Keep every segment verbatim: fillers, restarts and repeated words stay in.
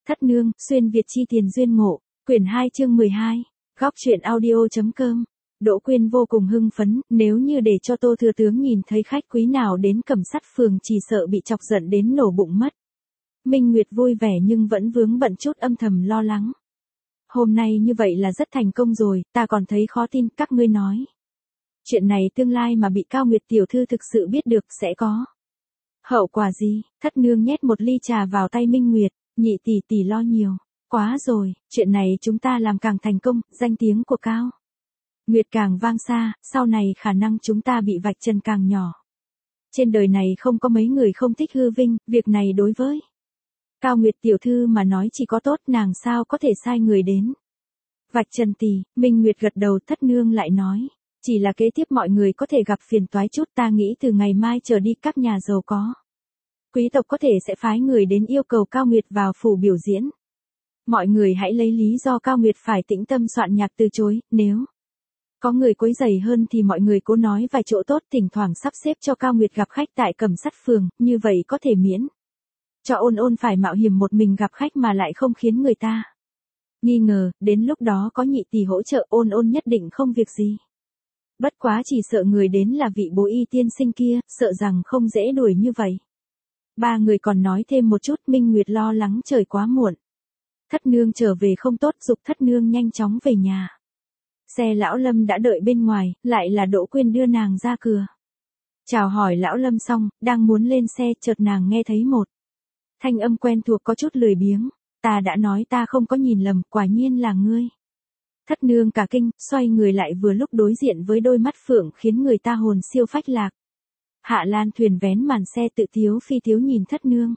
Thất nương, xuyên Việt chi tiền duyên ngộ, quyển hai chương mười hai, góc truyện audio.com. Đỗ Quyên vô cùng hưng phấn, nếu như để cho Tô Thừa Tướng nhìn thấy khách quý nào đến Cẩm Sắt Phường chỉ sợ bị chọc giận đến nổ bụng mất. Minh Nguyệt vui vẻ nhưng vẫn vướng bận chút âm thầm lo lắng. Hôm nay như vậy là rất thành công rồi, ta còn thấy khó tin, các ngươi nói. Chuyện này tương lai mà bị Cao Nguyệt tiểu thư thực sự biết được sẽ có hậu quả gì? Thất nương nhét một ly trà vào tay Minh Nguyệt, nhị tỷ tỷ lo nhiều. Quá rồi, chuyện này chúng ta làm càng thành công, danh tiếng của Cao Nguyệt càng vang xa, sau này khả năng chúng ta bị vạch trần càng nhỏ. Trên đời này không có mấy người không thích hư vinh, việc này đối với Cao Nguyệt tiểu thư mà nói chỉ có tốt, nàng sao có thể sai người đến vạch trần tỷ. Minh Nguyệt gật đầu. Thất nương lại nói, chỉ là kế tiếp mọi người có thể gặp phiền toái chút, ta nghĩ từ ngày mai trở đi các nhà giàu có quý tộc có thể sẽ phái người đến yêu cầu Cao Nguyệt vào phủ biểu diễn. Mọi người hãy lấy lý do Cao Nguyệt phải tĩnh tâm soạn nhạc từ chối, nếu có người quấy rầy hơn thì mọi người cố nói vài chỗ tốt, thỉnh thoảng sắp xếp cho Cao Nguyệt gặp khách tại Cẩm Sắt Phường, như vậy có thể miễn cho Ôn Ôn phải mạo hiểm một mình gặp khách mà lại không khiến người ta nghi ngờ, đến lúc đó có nhị tỷ hỗ trợ Ôn Ôn nhất định không việc gì. Bất quá chỉ sợ người đến là vị bố y tiên sinh kia, sợ rằng không dễ đuổi như vậy. Ba người còn nói thêm một chút. Minh Nguyệt lo lắng trời quá muộn. Thất nương trở về không tốt, giục Thất nương nhanh chóng về nhà. Xe lão Lâm đã đợi bên ngoài, lại là Đỗ Quyên đưa nàng ra cửa. Chào hỏi lão Lâm xong, đang muốn lên xe, chợt nàng nghe thấy một thanh âm quen thuộc có chút lười biếng. Ta đã nói ta không có nhìn lầm, quả nhiên là ngươi. Thất nương cả kinh, xoay người lại vừa lúc đối diện với đôi mắt phượng khiến người ta hồn siêu phách lạc. Hạ Lan Thuyền vén màn xe tự tiếu phi tiếu nhìn Thất nương.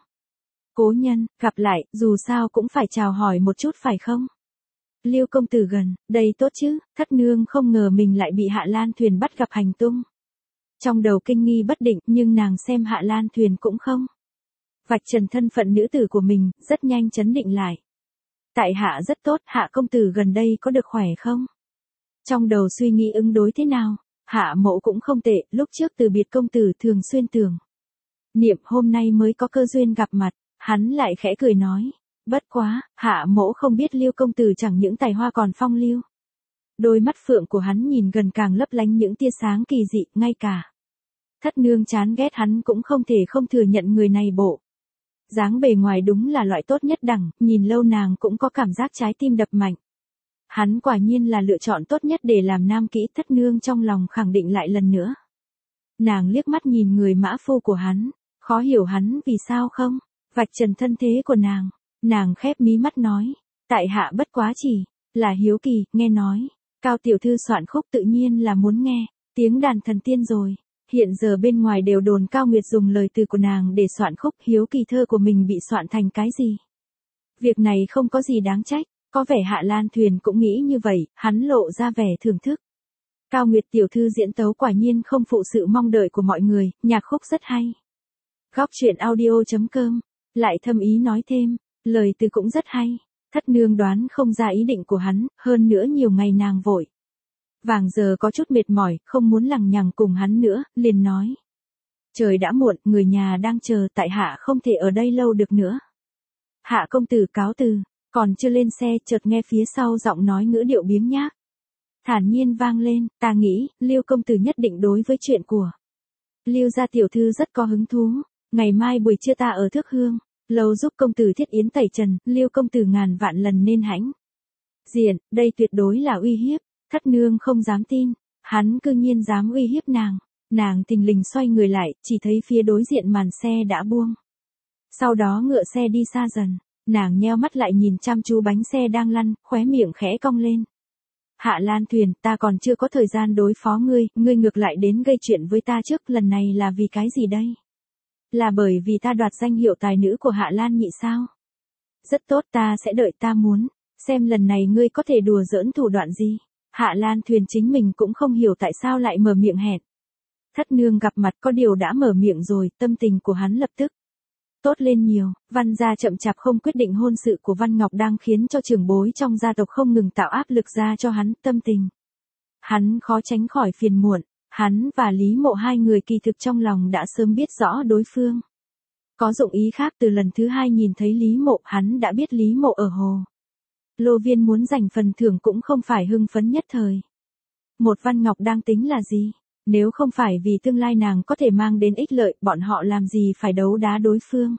Cố nhân, gặp lại, dù sao cũng phải chào hỏi một chút phải không? Liêu công tử gần, đây tốt chứ? Thất nương không ngờ mình lại bị Hạ Lan Thuyền bắt gặp hành tung. Trong đầu kinh nghi bất định, nhưng nàng xem Hạ Lan Thuyền cũng không vạch trần thân phận nữ tử của mình, rất nhanh chấn định lại. Tại hạ rất tốt, Hạ công tử gần đây có được khỏe không? Trong đầu suy nghĩ ứng đối thế nào? Hạ mẫu cũng không tệ, lúc trước từ biệt công tử thường xuyên tưởng niệm, hôm nay mới có cơ duyên gặp mặt. Hắn lại khẽ cười nói, bất quá, Hạ mẫu không biết Liêu công tử chẳng những tài hoa còn phong lưu. Đôi mắt phượng của hắn nhìn gần càng lấp lánh những tia sáng kỳ dị, ngay cả Thất nương chán ghét hắn cũng không thể không thừa nhận người này bộ dáng bề ngoài đúng là loại tốt nhất đẳng, nhìn lâu nàng cũng có cảm giác trái tim đập mạnh. Hắn quả nhiên là lựa chọn tốt nhất để làm nam kỹ. Thất nương trong lòng khẳng định lại lần nữa. Nàng liếc mắt nhìn người mã phu của hắn, khó hiểu hắn vì sao không vạch trần thân thế của nàng. Nàng khép mí mắt nói, tại hạ bất quá chỉ là hiếu kỳ, nghe nói Cao tiểu thư soạn khúc tự nhiên là muốn nghe tiếng đàn thần tiên rồi. Hiện giờ bên ngoài đều đồn Cao Nguyệt dùng lời từ của nàng để soạn khúc, hiếu kỳ thơ của mình bị soạn thành cái gì. Việc này không có gì đáng trách, có vẻ Hạ Lan Thuyền cũng nghĩ như vậy, hắn lộ ra vẻ thưởng thức. Cao Nguyệt tiểu thư diễn tấu quả nhiên không phụ sự mong đợi của mọi người, nhạc khúc rất hay. Góc truyện audio.com, lại thâm ý nói thêm, lời từ cũng rất hay. Thất nương đoán không ra ý định của hắn, hơn nữa nhiều ngày nàng vội vàng giờ có chút mệt mỏi, không muốn lằng nhằng cùng hắn nữa, liền nói. Trời đã muộn, người nhà đang chờ, tại hạ không thể ở đây lâu được nữa. Hạ công tử cáo từ, còn chưa lên xe, chợt nghe phía sau giọng nói ngữ điệu biếng nhác thản nhiên vang lên, ta nghĩ, Liêu công tử nhất định đối với chuyện của Liêu gia tiểu thư rất có hứng thú, ngày mai buổi trưa ta ở Thước Hương lâu giúp công tử thiết yến tẩy trần, Liêu công tử ngàn vạn lần nên hãnh diện, đây tuyệt đối là uy hiếp. Thất nương không dám tin, hắn cư nhiên dám uy hiếp nàng. Nàng thình lình xoay người lại, chỉ thấy phía đối diện màn xe đã buông. Sau đó ngựa xe đi xa dần, nàng nheo mắt lại nhìn chăm chú bánh xe đang lăn, khóe miệng khẽ cong lên. Hạ Lan Thuyền, ta còn chưa có thời gian đối phó ngươi, ngươi ngược lại đến gây chuyện với ta trước, lần này là vì cái gì đây? Là bởi vì ta đoạt danh hiệu tài nữ của Hạ Lan nhị sao? Rất tốt, ta sẽ đợi, ta muốn xem lần này ngươi có thể đùa giỡn thủ đoạn gì. Hạ Lan Thuyền chính mình cũng không hiểu tại sao lại mở miệng hẹn. Thất nương gặp mặt có điều đã mở miệng rồi, tâm tình của hắn lập tức tốt lên nhiều. Văn gia chậm chạp không quyết định hôn sự của Văn Ngọc đang khiến cho trưởng bối trong gia tộc không ngừng tạo áp lực ra cho hắn, tâm tình hắn khó tránh khỏi phiền muộn. Hắn và Lý Mộ hai người kỳ thực trong lòng đã sớm biết rõ đối phương Có dụng ý khác, từ lần thứ hai nhìn thấy Lý Mộ, hắn đã biết Lý Mộ ở Hồ Lô Viên muốn giành phần thưởng cũng không phải hưng phấn nhất thời. Một Văn Ngọc đang tính là gì? Nếu không phải vì tương lai nàng có thể mang đến ích lợi, bọn họ làm gì phải đấu đá đối phương.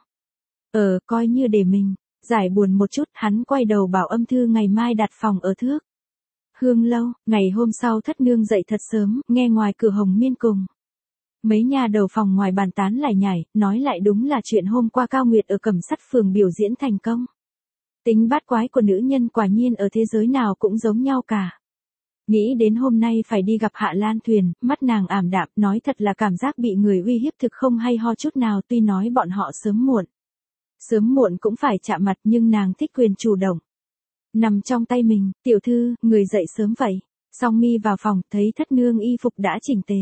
Ờ, coi như để mình giải buồn một chút, hắn quay đầu bảo Âm Thư ngày mai đặt phòng ở Thước Hương Lâu. Ngày hôm sau Thất Nương dậy thật sớm, nghe ngoài cửa Hồng Miên cùng mấy nhà đầu phòng ngoài bàn tán lải nhải, nói lại đúng là chuyện hôm qua Cao Nguyệt ở Cẩm Sắt Phường biểu diễn thành công. Tính bát quái của nữ nhân quả nhiên ở thế giới nào cũng giống nhau cả. Nghĩ đến hôm nay phải đi gặp Hạ Lan Thuyền, mắt nàng ảm đạm, nói thật là cảm giác bị người uy hiếp thực không hay ho chút nào, tuy nói bọn họ sớm muộn. Sớm muộn cũng phải chạm mặt, nhưng nàng thích quyền chủ động. Nằm trong tay mình, tiểu thư, người dậy sớm vậy. Song Mi vào phòng, thấy Thất Nương y phục đã chỉnh tề.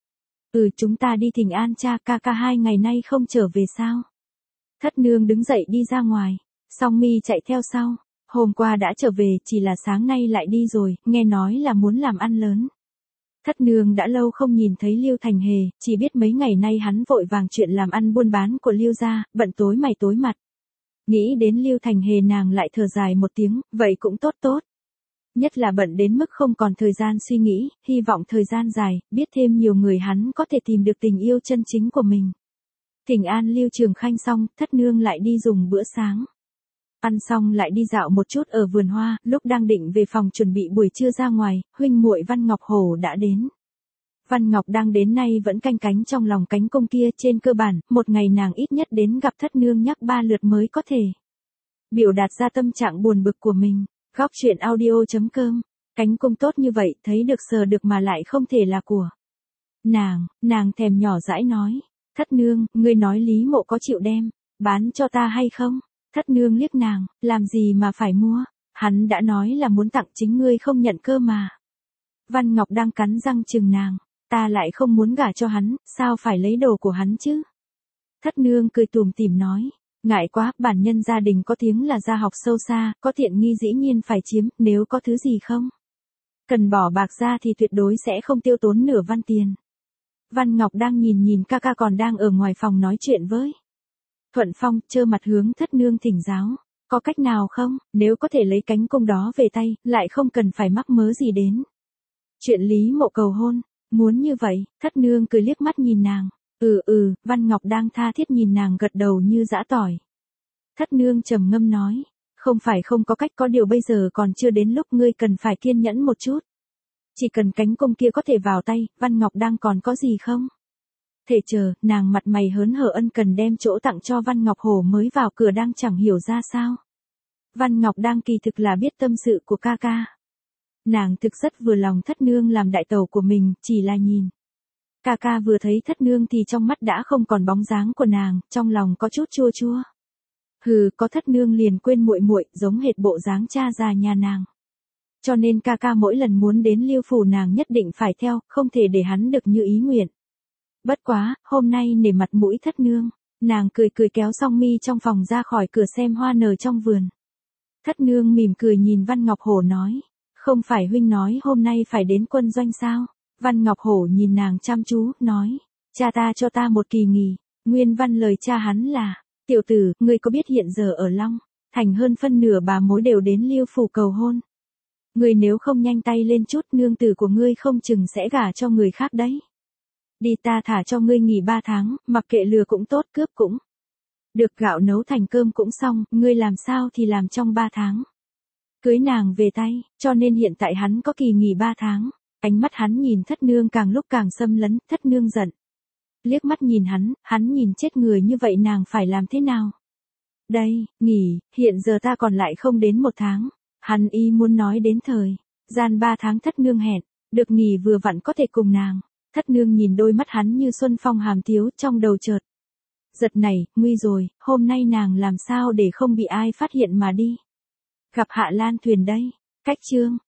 Ừ, chúng ta đi thỉnh an cha, ca ca hai ngày nay không trở về sao? Thất Nương đứng dậy đi ra ngoài. Song Mi chạy theo sau. Hôm qua đã trở về, chỉ là sáng nay lại đi rồi, nghe nói là muốn làm ăn lớn. Thất Nương đã lâu không nhìn thấy Liêu Thành Hề, chỉ biết mấy ngày nay hắn vội vàng chuyện làm ăn buôn bán của Liêu gia, bận tối mày tối mặt. Nghĩ đến Liêu Thành Hề nàng lại thở dài một tiếng, vậy cũng tốt tốt. Nhất là bận đến mức không còn thời gian suy nghĩ, hy vọng thời gian dài, biết thêm nhiều người hắn có thể tìm được tình yêu chân chính của mình. Thỉnh an Liêu Trường Khanh xong, Thất Nương lại đi dùng bữa sáng. Ăn xong lại đi dạo một chút ở vườn hoa, lúc đang định về phòng chuẩn bị buổi trưa ra ngoài, huynh muội Văn Ngọc Hổ đã đến. Văn Ngọc đang đến nay vẫn canh cánh trong lòng cánh cung kia, trên cơ bản, một ngày nàng ít nhất đến gặp Thất Nương nhắc ba lượt mới có thể biểu đạt ra tâm trạng buồn bực của mình. Góc truyện audio chấm com, cánh cung tốt như vậy, thấy được sờ được mà lại không thể là của nàng, nàng thèm nhỏ dãi nói. Thất Nương, ngươi nói Lý Mộ có chịu đem bán cho ta hay không? Thất Nương liếc nàng, làm gì mà phải mua, hắn đã nói là muốn tặng chính ngươi không nhận cơ mà. Văn Ngọc đang cắn răng chừng nàng, ta lại không muốn gả cho hắn, sao phải lấy đồ của hắn chứ? Thất Nương cười tủm tỉm nói, ngại quá, bản nhân gia đình có tiếng là gia học sâu xa, có tiện nghi dĩ nhiên phải chiếm, nếu có thứ gì không cần bỏ bạc ra thì tuyệt đối sẽ không tiêu tốn nửa văn tiền. Văn Ngọc đang nhìn nhìn ca ca còn đang ở ngoài phòng nói chuyện với Thuận Phong, trơ mặt hướng Thất Nương thỉnh giáo, có cách nào không, nếu có thể lấy cánh cung đó về tay, lại không cần phải mắc mớ gì đến chuyện Lý Mộ cầu hôn. Muốn như vậy? Thất Nương cười liếc mắt nhìn nàng. Ừ ừ, Văn Ngọc đang tha thiết nhìn nàng gật đầu như giã tỏi. Thất Nương trầm ngâm nói, không phải không có cách, có điều bây giờ còn chưa đến lúc, ngươi cần phải kiên nhẫn một chút. Chỉ cần cánh cung kia có thể vào tay, Văn Ngọc đang còn có gì không thể chờ. Nàng mặt mày hớn hở ân cần đem chỗ tặng cho Văn Ngọc Hổ mới vào cửa đang chẳng hiểu ra sao. Văn Ngọc đang kỳ thực là biết tâm sự của ca ca. Nàng thực rất vừa lòng Thất Nương làm đại tẩu của mình, chỉ là nhìn ca ca vừa thấy Thất Nương thì trong mắt đã không còn bóng dáng của nàng, trong lòng có chút chua chua. Hừ, có Thất Nương liền quên muội muội, giống hệt bộ dáng cha già nhà nàng. Cho nên ca ca mỗi lần muốn đến Liêu phủ nàng nhất định phải theo, không thể để hắn được như ý nguyện. Bất quá, hôm nay nể mặt mũi Thất Nương, nàng cười cười kéo Song Mi trong phòng ra khỏi cửa xem hoa nở trong vườn. Thất Nương mỉm cười nhìn Văn Ngọc Hổ nói, không phải huynh nói hôm nay phải đến quân doanh sao? Văn Ngọc Hổ nhìn nàng chăm chú, nói, cha ta cho ta một kỳ nghỉ. Nguyên văn lời cha hắn là, tiểu tử, ngươi có biết hiện giờ ở Long Thành hơn phân nửa bà mối đều đến Liêu phủ cầu hôn. Ngươi nếu không nhanh tay lên chút, nương tử của ngươi không chừng sẽ gả cho người khác đấy. Đi, ta thả cho ngươi nghỉ ba tháng, mặc kệ lừa cũng tốt, cướp cũng được, gạo nấu thành cơm cũng xong, ngươi làm sao thì làm trong ba tháng. Cưới nàng về tay, cho nên hiện tại hắn có kỳ nghỉ ba tháng. Ánh mắt hắn nhìn Thất Nương càng lúc càng xâm lấn, Thất Nương giận. Liếc mắt nhìn hắn, hắn nhìn chết người như vậy nàng phải làm thế nào? Đây, nghỉ, hiện giờ ta còn lại không đến một tháng. Hắn y muốn nói đến thời gian ba tháng Thất Nương hẹn, được nghỉ vừa vặn có thể cùng nàng. Thất Nương nhìn đôi mắt hắn như xuân phong hàm tiếu, trong đầu chợt giật này, nguy rồi, hôm nay nàng làm sao để không bị ai phát hiện mà đi gặp Hạ Lan Thuyền đây. Cách chương